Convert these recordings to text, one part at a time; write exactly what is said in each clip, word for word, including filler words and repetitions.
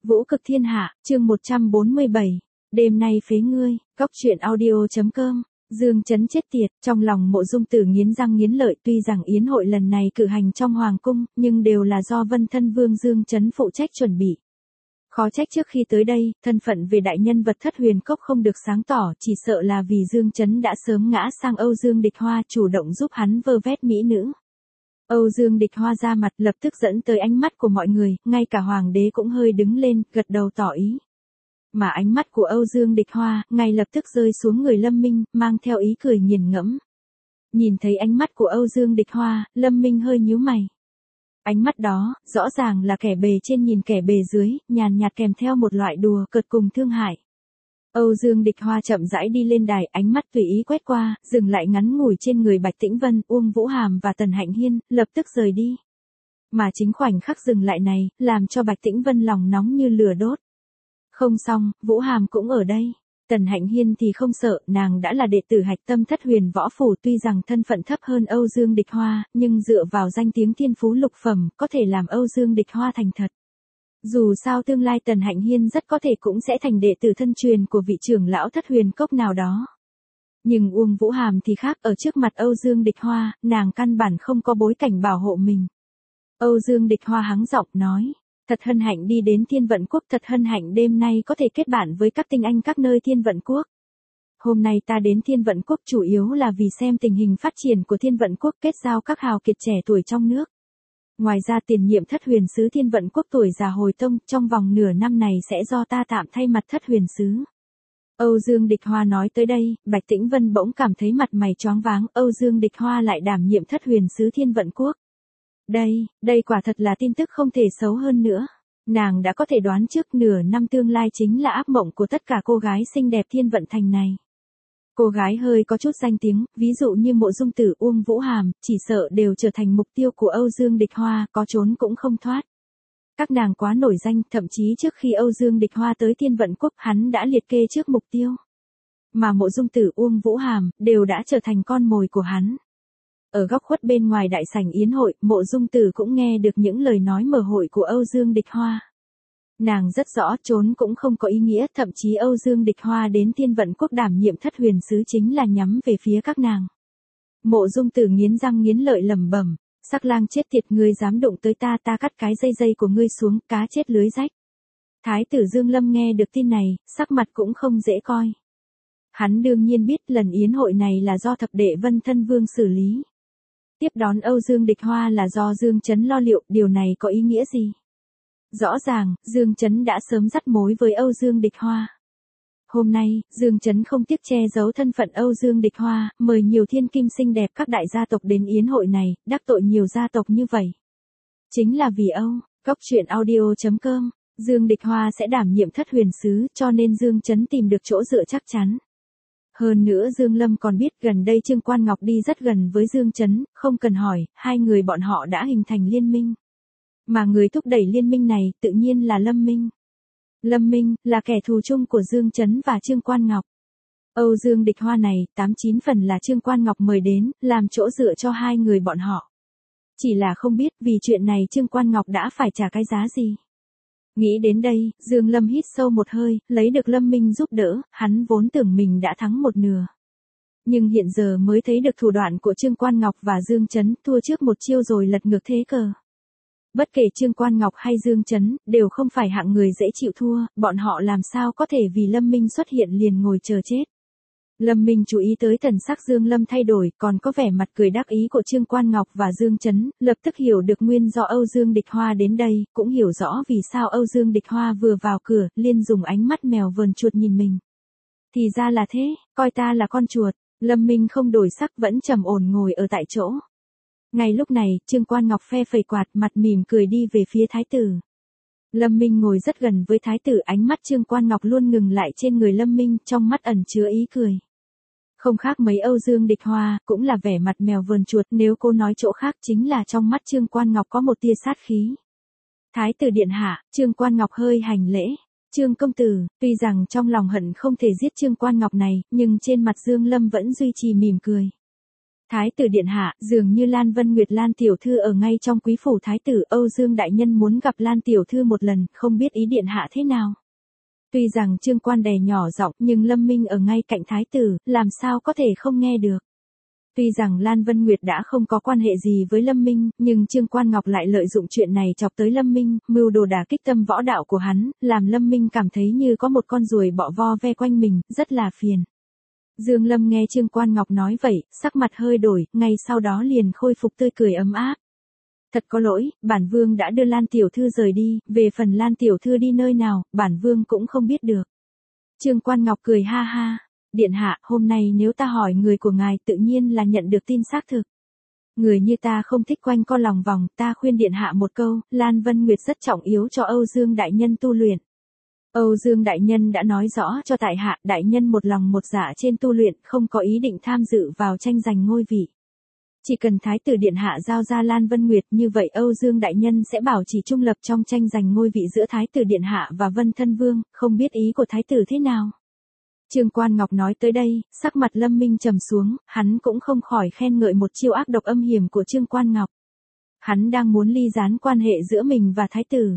Vũ cực thiên hạ, chương một trăm bốn mươi bảy. Đêm nay phế ngươi, góc truyện audio.com. Dương Chấn chết tiệt, trong lòng Mộ Dung Tử nghiến răng nghiến lợi, tuy rằng yến hội lần này cử hành trong hoàng cung, nhưng đều là do Vân Thân Vương Dương Chấn phụ trách chuẩn bị. Khó trách trước khi tới đây, thân phận về đại nhân vật Thất Huyền Cốc không được sáng tỏ, chỉ sợ là vì Dương Chấn đã sớm ngã sang Âu Dương Địch Hoa chủ động giúp hắn vơ vét mỹ nữ. Âu Dương Địch Hoa ra mặt lập tức dẫn tới ánh mắt của mọi người, ngay cả hoàng đế cũng hơi đứng lên, gật đầu tỏ ý. Mà ánh mắt của Âu Dương Địch Hoa, ngay lập tức rơi xuống người Lâm Minh, mang theo ý cười nghiền ngẫm. Nhìn thấy ánh mắt của Âu Dương Địch Hoa, Lâm Minh hơi nhíu mày. Ánh mắt đó, rõ ràng là kẻ bề trên nhìn kẻ bề dưới, nhàn nhạt kèm theo một loại đùa cợt cùng thương hại. Âu Dương Địch Hoa chậm rãi đi lên đài, ánh mắt tùy ý quét qua, dừng lại ngắn ngủi trên người Bạch Tĩnh Vân, Uông Vũ Hàm và Tần Hạnh Hiên, lập tức rời đi. Mà chính khoảnh khắc dừng lại này, làm cho Bạch Tĩnh Vân lòng nóng như lửa đốt. Không xong, Vũ Hàm cũng ở đây. Tần Hạnh Hiên thì không sợ, nàng đã là đệ tử hạch tâm Thất Huyền Võ Phủ, tuy rằng thân phận thấp hơn Âu Dương Địch Hoa, nhưng dựa vào danh tiếng thiên phú lục phẩm, có thể làm Âu Dương Địch Hoa thành thật. Dù sao tương lai Tần Hạnh Hiên rất có thể cũng sẽ thành đệ tử thân truyền của vị trưởng lão Thất Huyền Cốc nào đó. Nhưng Uông Vũ Hàm thì khác, ở trước mặt Âu Dương Địch Hoa, nàng căn bản không có bối cảnh bảo hộ mình. Âu Dương Địch Hoa hắng giọng nói, thật hân hạnh đi đến Thiên Vận Quốc, thật hân hạnh đêm nay có thể kết bạn với các tinh anh các nơi Thiên Vận Quốc. Hôm nay ta đến Thiên Vận Quốc chủ yếu là vì xem tình hình phát triển của Thiên Vận Quốc, kết giao các hào kiệt trẻ tuổi trong nước. Ngoài ra tiền nhiệm Thất Huyền Sứ Thiên Vận Quốc tuổi già hồi tông, trong vòng nửa năm này sẽ do ta tạm thay mặt Thất Huyền Sứ. Âu Dương Địch Hoa nói tới đây, Bạch Tĩnh Vân bỗng cảm thấy mặt mày choáng váng, Âu Dương Địch Hoa lại đảm nhiệm Thất Huyền Sứ Thiên Vận Quốc. Đây, đây quả thật là tin tức không thể xấu hơn nữa. Nàng đã có thể đoán trước nửa năm tương lai chính là ác mộng của tất cả cô gái xinh đẹp Thiên Vận Thành này. Cô gái hơi có chút danh tiếng, ví dụ như Mộ Dung Tử, Uông Vũ Hàm, chỉ sợ đều trở thành mục tiêu của Âu Dương Địch Hoa, có trốn cũng không thoát. Các nàng quá nổi danh, thậm chí trước khi Âu Dương Địch Hoa tới Thiên Vận Quốc, hắn đã liệt kê trước mục tiêu. Mà Mộ Dung Tử, Uông Vũ Hàm, đều đã trở thành con mồi của hắn. Ở góc khuất bên ngoài đại sảnh yến hội, Mộ Dung Tử cũng nghe được những lời nói mở hội của Âu Dương Địch Hoa. Nàng rất rõ trốn cũng không có ý nghĩa, thậm chí Âu Dương Địch Hoa đến Thiên Vận Quốc đảm nhiệm Thất Huyền Sứ chính là nhắm về phía các nàng. Mộ Dung Tử nghiến răng nghiến lợi lẩm bẩm, sắc lang chết tiệt, ngươi dám đụng tới ta, ta cắt cái dây dây của ngươi xuống, cá chết lưới rách. Thái tử Dương Lâm nghe được tin này, sắc mặt cũng không dễ coi. Hắn đương nhiên biết lần yến hội này là do thập đệ Vân Thân Vương xử lý. Tiếp đón Âu Dương Địch Hoa là do Dương Chấn lo liệu, điều này có ý nghĩa gì? Rõ ràng, Dương Chấn đã sớm dắt mối với Âu Dương Địch Hoa. Hôm nay, Dương Chấn không tiếc che giấu thân phận Âu Dương Địch Hoa, mời nhiều thiên kim xinh đẹp các đại gia tộc đến yến hội này, đắc tội nhiều gia tộc như vậy. Chính là vì Âu, góc truyện audio.com, Dương Địch Hoa sẽ đảm nhiệm Thất Huyền Sứ, cho nên Dương Chấn tìm được chỗ dựa chắc chắn. Hơn nữa Dương Lâm còn biết gần đây Trương Quan Ngọc đi rất gần với Dương Chấn, không cần hỏi, hai người bọn họ đã hình thành liên minh. Mà người thúc đẩy liên minh này tự nhiên là Lâm Minh. Lâm Minh là kẻ thù chung của Dương Chấn và Trương Quan Ngọc. Âu Dương Địch Hoa này, tám chín phần là Trương Quan Ngọc mời đến, làm chỗ dựa cho hai người bọn họ. Chỉ là không biết vì chuyện này Trương Quan Ngọc đã phải trả cái giá gì. Nghĩ đến đây, Dương Lâm hít sâu một hơi, lấy được Lâm Minh giúp đỡ, hắn vốn tưởng mình đã thắng một nửa. Nhưng hiện giờ mới thấy được thủ đoạn của Trương Quan Ngọc và Dương Chấn, thua trước một chiêu rồi lật ngược thế cờ. Bất kể Trương Quan Ngọc hay Dương Chấn, đều không phải hạng người dễ chịu thua, bọn họ làm sao có thể vì Lâm Minh xuất hiện liền ngồi chờ chết. Lâm Minh chú ý tới thần sắc Dương Lâm thay đổi, còn có vẻ mặt cười đắc ý của Trương Quan Ngọc và Dương Chấn, lập tức hiểu được nguyên do Âu Dương Địch Hoa đến đây, cũng hiểu rõ vì sao Âu Dương Địch Hoa vừa vào cửa, liền dùng ánh mắt mèo vờn chuột nhìn mình. Thì ra là thế, coi ta là con chuột. Lâm Minh không đổi sắc, vẫn trầm ổn ngồi ở tại chỗ. Ngay lúc này, Trương Quan Ngọc phe phẩy quạt, mặt mỉm cười đi về phía thái tử. Lâm Minh ngồi rất gần với thái tử, ánh mắt Trương Quan Ngọc luôn ngừng lại trên người Lâm Minh, trong mắt ẩn chứa ý cười. Không khác mấy Âu Dương Địch Hoa, cũng là vẻ mặt mèo vờn chuột, nếu cô nói chỗ khác chính là trong mắt Trương Quan Ngọc có một tia sát khí. Thái tử điện hạ, Trương Quan Ngọc hơi hành lễ. Trương công tử, tuy rằng trong lòng hận không thể giết Trương Quan Ngọc này, nhưng trên mặt Dương Lâm vẫn duy trì mỉm cười. Thái tử điện hạ, dường như Lan Vân Nguyệt Lan tiểu thư ở ngay trong quý phủ thái tử, Âu Dương đại nhân muốn gặp Lan tiểu thư một lần, không biết ý điện hạ thế nào. Tuy rằng Trương Quan đè nhỏ giọng, nhưng Lâm Minh ở ngay cạnh thái tử, làm sao có thể không nghe được. Tuy rằng Lan Vân Nguyệt đã không có quan hệ gì với Lâm Minh, nhưng Trương Quan Ngọc lại lợi dụng chuyện này chọc tới Lâm Minh, mưu đồ đả kích tâm võ đạo của hắn, làm Lâm Minh cảm thấy như có một con ruồi bọ vo ve quanh mình, rất là phiền. Dương Lâm nghe Trương Quan Ngọc nói vậy, sắc mặt hơi đổi, ngay sau đó liền khôi phục tươi cười ấm áp. Thật có lỗi, bản vương đã đưa Lan tiểu thư rời đi, về phần Lan tiểu thư đi nơi nào, bản vương cũng không biết được. Trương Quan Ngọc cười ha ha. Điện hạ, hôm nay nếu ta hỏi người của ngài tự nhiên là nhận được tin xác thực. Người như ta không thích quanh co lòng vòng, ta khuyên điện hạ một câu, Lan Vân Nguyệt rất trọng yếu cho Âu Dương đại nhân tu luyện. Âu Dương đại nhân đã nói rõ cho tại hạ, đại nhân một lòng một dạ trên tu luyện, không có ý định tham dự vào tranh giành ngôi vị. Chỉ cần thái tử điện hạ giao ra Lan Vân Nguyệt, như vậy Âu Dương đại nhân sẽ bảo trì trung lập trong tranh giành ngôi vị giữa thái tử điện hạ và Vân Thân Vương, không biết ý của thái tử thế nào. Trương Quan Ngọc nói tới đây, sắc mặt Lâm Minh trầm xuống, hắn cũng không khỏi khen ngợi một chiêu ác độc âm hiểm của Trương Quan Ngọc. Hắn đang muốn ly gián quan hệ giữa mình và thái tử.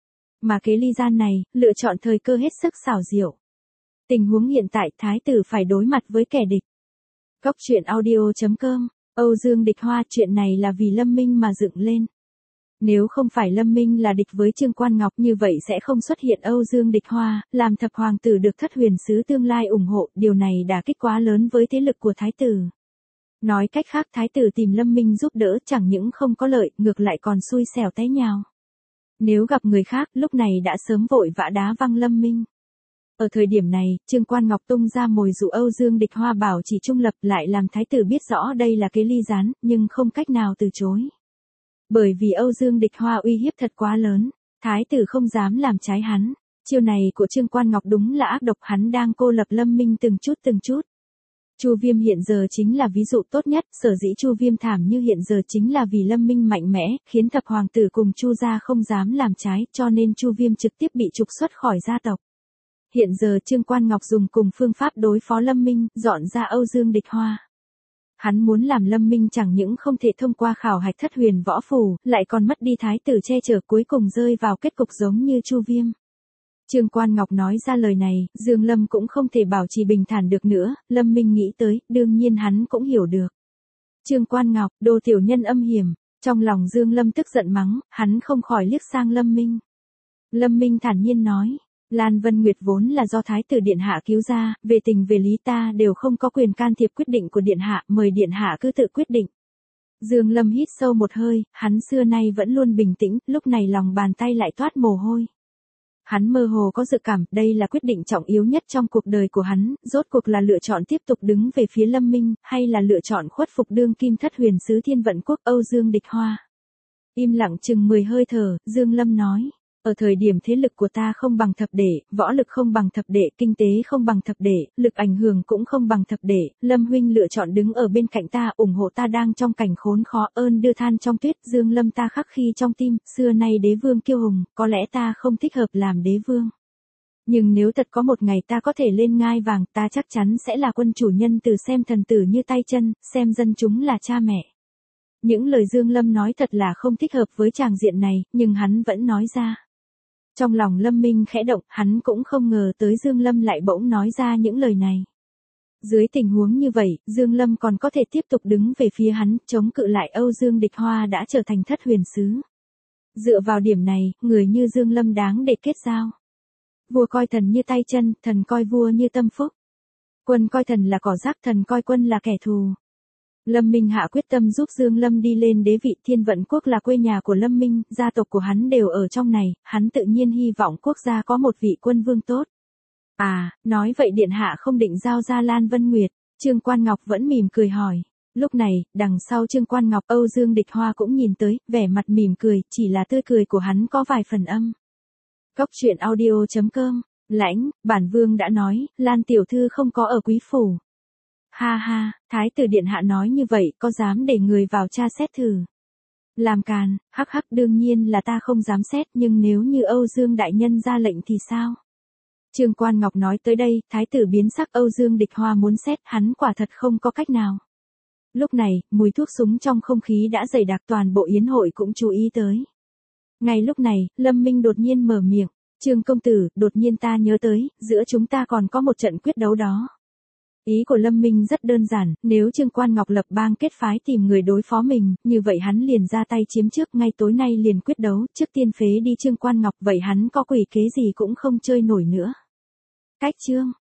Mà kế ly gian này, lựa chọn thời cơ hết sức xảo diệu. Tình huống hiện tại thái tử phải đối mặt với kẻ địch. Góc truyện audio chấm com, Âu Dương địch Hoa, chuyện này là vì Lâm Minh mà dựng lên. Nếu không phải Lâm Minh là địch với Trương Quan Ngọc như vậy sẽ không xuất hiện Âu Dương địch Hoa, làm thập hoàng tử được thất huyền sứ tương lai ủng hộ, điều này đả kích quá lớn với thế lực của thái tử. Nói cách khác thái tử tìm Lâm Minh giúp đỡ chẳng những không có lợi, ngược lại còn xui xẻo té nhào. Nếu gặp người khác, lúc này đã sớm vội vã đá văng Lâm Minh. Ở thời điểm này, Trương Quan Ngọc tung ra mồi dụ Âu Dương địch Hoa bảo chỉ trung lập, lại làm thái tử biết rõ đây là kế ly gián, nhưng không cách nào từ chối. Bởi vì Âu Dương địch Hoa uy hiếp thật quá lớn, thái tử không dám làm trái hắn. Chiêu này của Trương Quan Ngọc đúng là ác độc, hắn đang cô lập Lâm Minh từng chút từng chút. Chu Viêm hiện giờ chính là ví dụ tốt nhất, sở dĩ Chu Viêm thảm như hiện giờ chính là vì Lâm Minh mạnh mẽ, khiến thập hoàng tử cùng Chu gia không dám làm trái, cho nên Chu Viêm trực tiếp bị trục xuất khỏi gia tộc. Hiện giờ Trương Quan Ngọc dùng cùng phương pháp đối phó Lâm Minh, dọn ra Âu Dương địch Hoa. Hắn muốn làm Lâm Minh chẳng những không thể thông qua khảo hạch thất huyền võ phù, lại còn mất đi thái tử che chở, cuối cùng rơi vào kết cục giống như Chu Viêm. Trương Quan Ngọc nói ra lời này, Dương Lâm cũng không thể bảo trì bình thản được nữa, Lâm Minh nghĩ tới, đương nhiên hắn cũng hiểu được. Trương Quan Ngọc, đồ tiểu nhân âm hiểm, trong lòng Dương Lâm tức giận mắng, hắn không khỏi liếc sang Lâm Minh. Lâm Minh thản nhiên nói, Lan Vân Nguyệt vốn là do thái tử điện hạ cứu ra, về tình về lý ta đều không có quyền can thiệp quyết định của điện hạ, mời điện hạ cứ tự quyết định. Dương Lâm hít sâu một hơi, hắn xưa nay vẫn luôn bình tĩnh, lúc này lòng bàn tay lại toát mồ hôi. Hắn mơ hồ có dự cảm, đây là quyết định trọng yếu nhất trong cuộc đời của hắn, rốt cuộc là lựa chọn tiếp tục đứng về phía Lâm Minh, hay là lựa chọn khuất phục đương kim thất huyền sứ Thiên Vận Quốc Âu Dương địch Hoa. Im lặng chừng mười hơi thở, Dương Lâm nói, ở thời điểm thế lực của ta không bằng thập đệ, võ lực không bằng thập đệ, kinh tế không bằng thập đệ, lực ảnh hưởng cũng không bằng thập đệ, Lâm huynh lựa chọn đứng ở bên cạnh ta, ủng hộ ta đang trong cảnh khốn khó, ơn đưa than trong tuyết, Dương Lâm ta khắc khi trong tim, xưa nay đế vương kiêu hùng, có lẽ ta không thích hợp làm đế vương. Nhưng nếu thật có một ngày ta có thể lên ngai vàng, ta chắc chắn sẽ là quân chủ nhân từ, xem thần tử như tay chân, xem dân chúng là cha mẹ. Những lời Dương Lâm nói thật là không thích hợp với tràng diện này, nhưng hắn vẫn nói ra. Trong lòng Lâm Minh khẽ động, hắn cũng không ngờ tới Dương Lâm lại bỗng nói ra những lời này. Dưới tình huống như vậy, Dương Lâm còn có thể tiếp tục đứng về phía hắn, chống cự lại Âu Dương địch Hoa đã trở thành thất huyền sứ. Dựa vào điểm này, người như Dương Lâm đáng để kết giao. Vua coi thần như tay chân, thần coi vua như tâm phúc. Quân coi thần là cỏ rác, thần coi quân là kẻ thù. Lâm Minh hạ quyết tâm giúp Dương Lâm đi lên đế vị. Thiên Vận Quốc là quê nhà của Lâm Minh, gia tộc của hắn đều ở trong này, hắn tự nhiên hy vọng quốc gia có một vị quân vương tốt. À, nói vậy điện hạ không định giao ra Lan Vân Nguyệt, Trương Quan Ngọc vẫn mỉm cười hỏi. Lúc này, đằng sau Trương Quan Ngọc, Âu Dương địch Hoa cũng nhìn tới, vẻ mặt mỉm cười, chỉ là tươi cười của hắn có vài phần âm. Góc truyện audio chấm com, lãnh, bản vương đã nói, Lan tiểu thư không có ở quý phủ. Ha ha, thái tử điện hạ nói như vậy, có dám để người vào tra xét thử? Làm càn, hắc hắc, đương nhiên là ta không dám xét, nhưng nếu như Âu Dương đại nhân ra lệnh thì sao? Trương Quan Ngọc nói tới đây, thái tử biến sắc, Âu Dương địch Hoa muốn xét, hắn quả thật không có cách nào. Lúc này, mùi thuốc súng trong không khí đã dày đặc, toàn bộ yến hội cũng chú ý tới. Ngay lúc này, Lâm Minh đột nhiên mở miệng, Trương công tử, đột nhiên ta nhớ tới, giữa chúng ta còn có một trận quyết đấu đó. Ý của Lâm Minh rất đơn giản, nếu Trương Quan Ngọc lập bang kết phái tìm người đối phó mình, như vậy hắn liền ra tay chiếm trước, ngay tối nay liền quyết đấu, trước tiên phế đi Trương Quan Ngọc, vậy hắn có quỷ kế gì cũng không chơi nổi nữa. Cách Trương